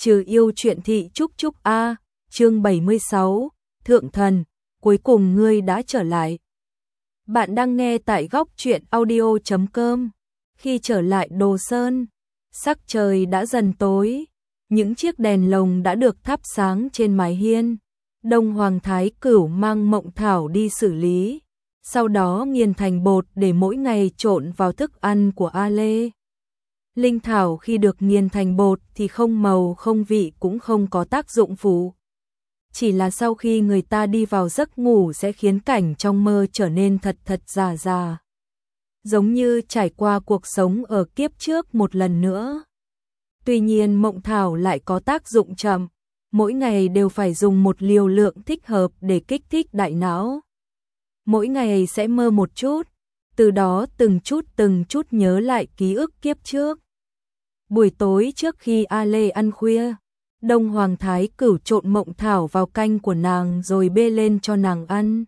Trừ yêu truyện thị Trúc A, chương 76, Thượng Thần, cuối cùng ngươi đã trở lại. Bạn đang nghe tại góc truyện audio.com. Khi trở lại Đồ Sơn, sắc trời đã dần tối, những chiếc đèn lồng đã được thắp sáng trên mái hiên. Đông Hoàng Thái Cửu mang mộng thảo đi xử lý, sau đó nghiền thành bột để mỗi ngày trộn vào thức ăn của A Lê. Linh thảo khi được nghiền thành bột thì không màu không vị cũng không có tác dụng phụ. Chỉ là sau khi người ta đi vào giấc ngủ sẽ khiến cảnh trong mơ trở nên thật giả. Giống như trải qua cuộc sống ở kiếp trước một lần nữa. Tuy nhiên mộng thảo lại có tác dụng chậm, mỗi ngày đều phải dùng một liều lượng thích hợp để kích thích đại não. Mỗi ngày sẽ mơ một chút, từ đó từng chút nhớ lại ký ức kiếp trước. Buổi tối trước khi A Lê ăn khuya, Đông Hoàng Thái Cửu trộn mộng thảo vào canh của nàng rồi bê lên cho nàng ăn.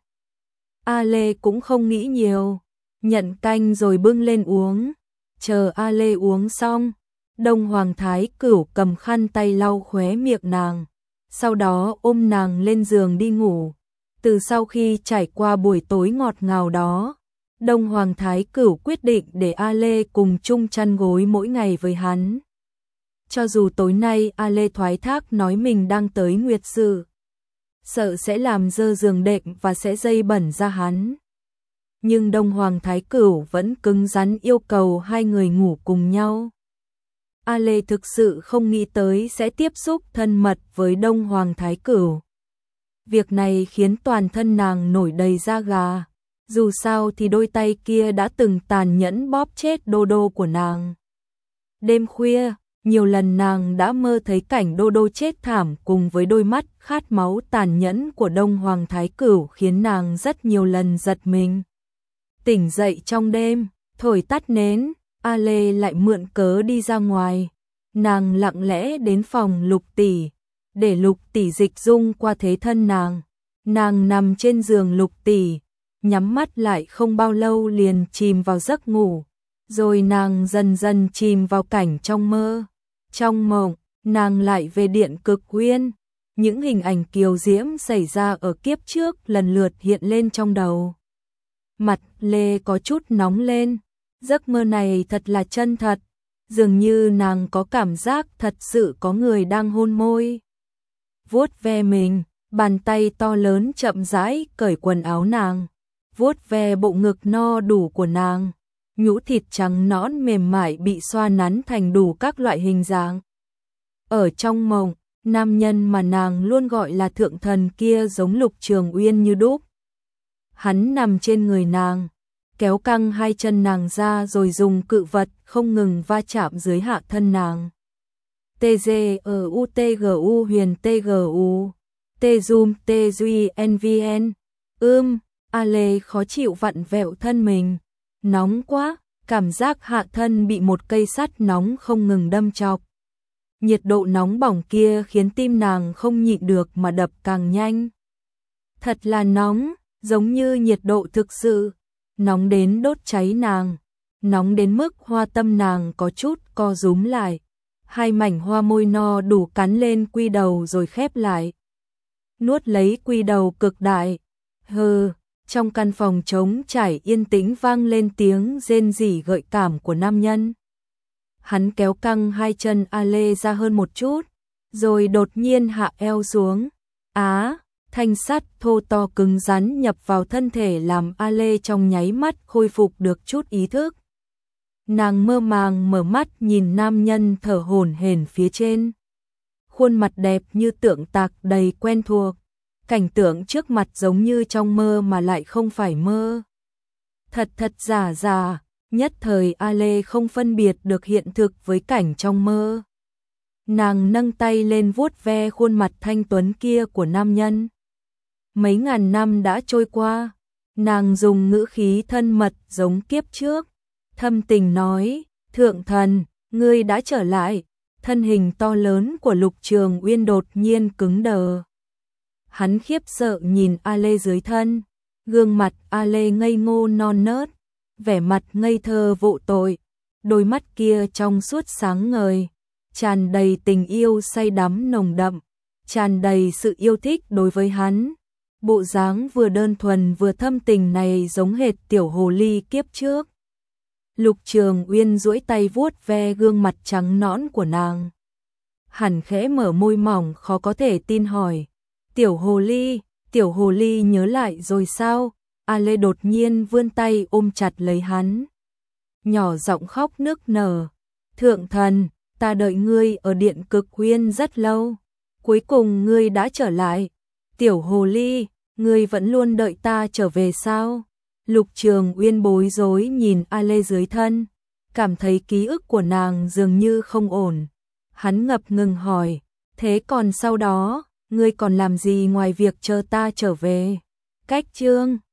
A Lê cũng không nghĩ nhiều, nhận canh rồi bưng lên uống. Chờ A Lê uống xong, Đông Hoàng Thái Cửu cầm khăn tay lau khóe miệng nàng, sau đó ôm nàng lên giường đi ngủ. Từ sau khi trải qua buổi tối ngọt ngào đó, Đông Hoàng Thái Cửu quyết định để A Lê cùng chung chăn gối mỗi ngày với hắn. Cho dù tối nay A Lê thoái thác nói mình đang tới nguyệt sự, sợ sẽ làm dơ giường đệm và sẽ dây bẩn ra hắn. Nhưng Đông Hoàng Thái Cửu vẫn cứng rắn yêu cầu hai người ngủ cùng nhau. A Lê thực sự không nghĩ tới sẽ tiếp xúc thân mật với Đông Hoàng Thái Cửu. Việc này khiến toàn thân nàng nổi đầy da gà. Dù sao thì đôi tay kia đã từng tàn nhẫn bóp chết Đô Đô của nàng. Đêm khuya, nhiều lần nàng đã mơ thấy cảnh Đô Đô chết thảm cùng với đôi mắt khát máu tàn nhẫn của Đông Hoàng Thái Cửu khiến nàng rất nhiều lần giật mình. Tỉnh dậy trong đêm, thổi tắt nến, A Lê lại mượn cớ đi ra ngoài. Nàng lặng lẽ đến phòng Lục Tỷ, để Lục Tỷ dịch dung qua thế thân nàng. Nàng nằm trên giường Lục Tỷ, nhắm mắt lại không bao lâu liền chìm vào giấc ngủ, rồi nàng dần dần chìm vào cảnh trong mơ. Trong mộng, nàng lại về Điện Cực Uyên, những hình ảnh kiều diễm xảy ra ở kiếp trước lần lượt hiện lên trong đầu. Mặt Lê có chút nóng lên, giấc mơ này thật là chân thật, dường như nàng có cảm giác thật sự có người đang hôn môi. Vuốt ve mình, bàn tay to lớn chậm rãi cởi quần áo nàng, vuốt ve bộ ngực no đủ của nàng, nhũ thịt trắng nõn mềm mại bị xoa nắn thành đủ các loại hình dáng. Ở trong mộng, nam nhân mà nàng luôn gọi là thượng thần kia giống Lục Trường Uyên như đúc. Hắn nằm trên người nàng, kéo căng hai chân nàng ra rồi dùng cự vật không ngừng va chạm dưới hạ thân nàng. TGUTGU huyền TGU Tzoom TGUNVN A Lê khó chịu vặn vẹo thân mình. Nóng quá, cảm giác hạ thân bị một cây sắt nóng không ngừng đâm chọc. Nhiệt độ nóng bỏng kia khiến tim nàng không nhịn được mà đập càng nhanh. Thật là nóng, giống như nhiệt độ thực sự. Nóng đến đốt cháy nàng. Nóng đến mức hoa tâm nàng có chút co rúm lại. Hai mảnh hoa môi no đủ cắn lên quy đầu rồi khép lại. Nuốt lấy quy đầu cực đại. Trong căn phòng trống trải yên tĩnh vang lên tiếng rên rỉ gợi cảm của nam nhân. Hắn kéo căng hai chân A Lê ra hơn một chút, rồi đột nhiên hạ eo xuống. Thanh sắt thô to cứng rắn nhập vào thân thể làm A Lê trong nháy mắt khôi phục được chút ý thức. Nàng mơ màng mở mắt nhìn nam nhân thở hổn hển phía trên. Khuôn mặt đẹp như tượng tạc đầy quen thuộc. Cảnh tượng trước mặt giống như trong mơ mà lại không phải mơ. Thật giả, nhất thời A Lê không phân biệt được hiện thực với cảnh trong mơ. Nàng nâng tay lên vuốt ve khuôn mặt thanh tuấn kia của nam nhân. Mấy ngàn năm đã trôi qua, nàng dùng ngữ khí thân mật giống kiếp trước. Thâm tình nói, thượng thần, ngươi đã trở lại. Thân hình to lớn của Lục Trường Uyên đột nhiên cứng đờ. Hắn khiếp sợ nhìn A Lê dưới thân, gương mặt A Lê ngây ngô non nớt, vẻ mặt ngây thơ vô tội, đôi mắt kia trong suốt sáng ngời, tràn đầy tình yêu say đắm nồng đậm, tràn đầy sự yêu thích đối với hắn. Bộ dáng vừa đơn thuần vừa thâm tình này giống hệt tiểu hồ ly kiếp trước. Lục Trường Uyên duỗi tay vuốt ve gương mặt trắng nõn của nàng. Hắn khẽ mở môi mỏng khó có thể tin hỏi, tiểu hồ ly nhớ lại rồi sao? A Lê đột nhiên vươn tay ôm chặt lấy hắn, nhỏ giọng khóc nức nở, thượng thần, ta đợi ngươi ở Điện Cực Uyên rất lâu, cuối cùng ngươi đã trở lại, tiểu hồ ly, ngươi vẫn luôn đợi ta trở về sao? Lục Trường Uyên bối rối nhìn A Lê dưới thân, cảm thấy ký ức của nàng dường như không ổn. Hắn ngập ngừng hỏi, thế còn sau đó, ngươi còn làm gì ngoài việc chờ ta trở về? Cách chương